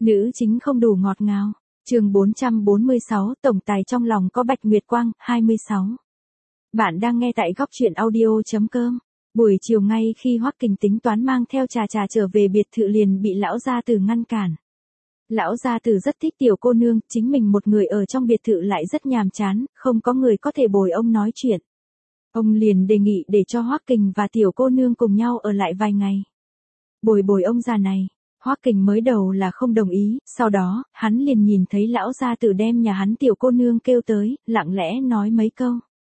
Nữ chính không đủ ngọt ngào. Chương 446, tổng tài trong lòng có Bạch Nguyệt Quang, 26. Bạn đang nghe tại góc truyện audio.com. Buổi chiều ngay khi Hoắc Kình tính toán mang theo Trà Trà trở về biệt thự liền bị lão gia tử ngăn cản. Lão gia tử rất thích tiểu cô nương, chính mình một người ở trong biệt thự lại rất nhàm chán, không có người có thể bồi ông nói chuyện. Ông liền đề nghị để cho Hoắc Kình và tiểu cô nương cùng nhau ở lại vài ngày. Bồi ông già này. Hoắc Kình mới đầu là không đồng ý, sau đó, hắn liền nhìn thấy lão gia tử đem nhà hắn tiểu cô nương kêu tới, lặng lẽ nói mấy câu.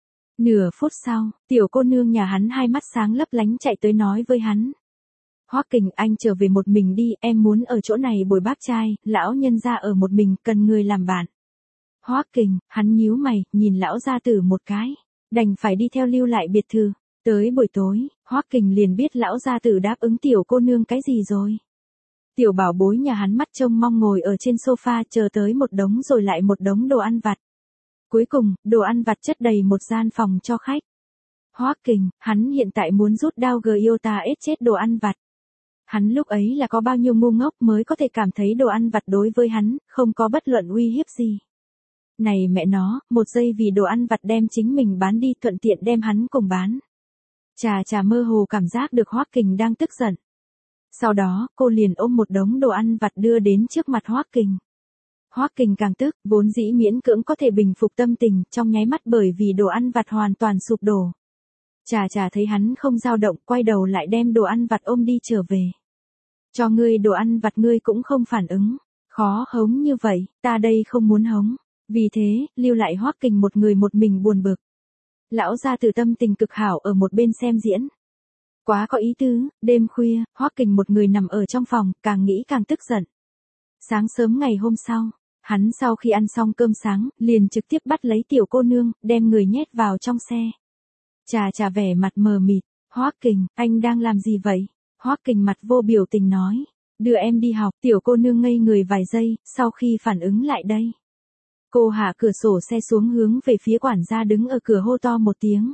Nửa phút sau, tiểu cô nương nhà hắn hai mắt sáng lấp lánh chạy tới nói với hắn. Hoắc Kình, anh trở về một mình đi, em muốn ở chỗ này bồi bác trai, lão nhân gia ở một mình, cần người làm bạn. Hoắc Kình, hắn nhíu mày, nhìn lão gia tử một cái, đành phải đi theo lưu lại biệt thự. Tới buổi tối, Hoắc Kình liền biết lão gia tử đáp ứng tiểu cô nương cái gì rồi. Tiểu bảo bối nhà hắn mắt trông mong ngồi ở trên sofa chờ tới một đống rồi lại một đống đồ ăn vặt. Cuối cùng, đồ ăn vặt chất đầy một gian phòng cho khách. Hoắc Kình, hắn hiện tại muốn rút đao Gyota ết chết đồ ăn vặt. Hắn lúc ấy là có bao nhiêu ngu ngốc mới có thể cảm thấy đồ ăn vặt đối với hắn, không có bất luận uy hiếp gì. Này mẹ nó, một giây vì đồ ăn vặt đem chính mình bán đi thuận tiện đem hắn cùng bán. Trà Trà mơ hồ cảm giác được Hoắc Kình đang tức giận. Sau đó, cô liền ôm một đống đồ ăn vặt đưa đến trước mặt Hoắc Kình. Hoắc Kình càng tức, vốn dĩ miễn cưỡng có thể bình phục tâm tình, trong nháy mắt bởi vì đồ ăn vặt hoàn toàn sụp đổ. Trà Trà thấy hắn không dao động, quay đầu lại đem đồ ăn vặt ôm đi trở về. Cho ngươi đồ ăn vặt ngươi cũng không phản ứng, khó hống như vậy, ta đây không muốn hống. Vì thế, lưu lại Hoắc Kình một người một mình buồn bực. Lão gia tử tâm tình cực hảo ở một bên xem diễn. Quá có ý tứ, đêm khuya, Hoắc Kình một người nằm ở trong phòng, càng nghĩ càng tức giận. Sáng sớm ngày hôm sau, hắn sau khi ăn xong cơm sáng, liền trực tiếp bắt lấy tiểu cô nương, đem người nhét vào trong xe. Trà Trà vẻ mặt mờ mịt, Hoắc Kình, anh đang làm gì vậy? Hoắc Kình mặt vô biểu tình nói, đưa em đi học, tiểu cô nương ngây người vài giây, sau khi phản ứng lại đây. Cô hạ cửa sổ xe xuống hướng về phía quản gia đứng ở cửa hô to một tiếng.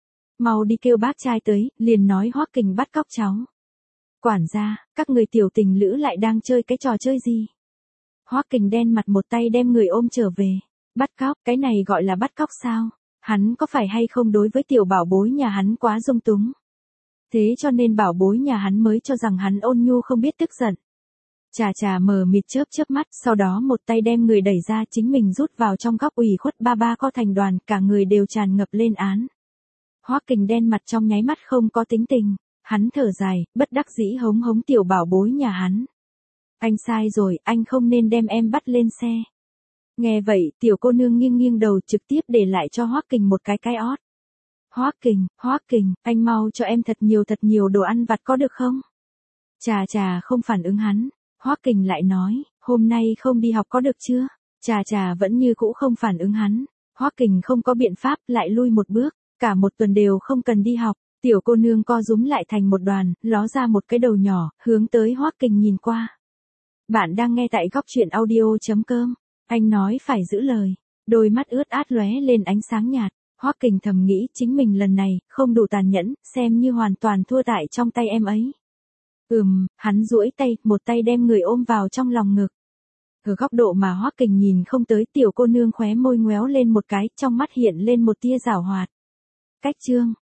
Mau đi kêu bác trai tới, liền nói Hoắc Kình bắt cóc cháu. Quản gia, các người tiểu tình lữ lại đang chơi cái trò chơi gì? Hoắc Kình đen mặt một tay đem người ôm trở về. Bắt cóc, cái này gọi là bắt cóc sao? Hắn có phải hay không đối với tiểu bảo bối nhà hắn quá dung túng? Thế cho nên bảo bối nhà hắn mới cho rằng hắn ôn nhu không biết tức giận. Trà Trà mờ mịt chớp mắt, sau đó một tay đem người đẩy ra chính mình rút vào trong góc ủy khuất ba co thành đoàn, cả người đều tràn ngập lên án. Hoắc Kình đen mặt trong nháy mắt không có tính tình, hắn thở dài, bất đắc dĩ hống tiểu bảo bối nhà hắn. Anh sai rồi, anh không nên đem em bắt lên xe. Nghe vậy, tiểu cô nương nghiêng đầu trực tiếp để lại cho Hoắc Kình một cái ót. Hoắc Kình, anh mau cho em thật nhiều đồ ăn vặt có được không? Trà Trà không phản ứng hắn, Hoắc Kình lại nói, hôm nay không đi học có được chưa? Trà Trà vẫn như cũ không phản ứng hắn, Hoắc Kình không có biện pháp, lại lui một bước, cả một tuần đều không cần đi học, tiểu cô nương co rúm lại thành một đoàn, ló ra một cái đầu nhỏ, hướng tới Hoắc Kình nhìn qua. Bạn đang nghe tại góc truyện audio.com, anh nói phải giữ lời, đôi mắt ướt át lóe lên ánh sáng nhạt, Hoắc Kình thầm nghĩ chính mình lần này, không đủ tàn nhẫn, xem như hoàn toàn thua tại trong tay em ấy. Hắn duỗi tay, một tay đem người ôm vào trong lòng ngực. Ở góc độ mà Hoắc Kình nhìn không tới tiểu cô nương khóe môi ngoéo lên một cái, trong mắt hiện lên một tia giảo hoạt. Cách chương,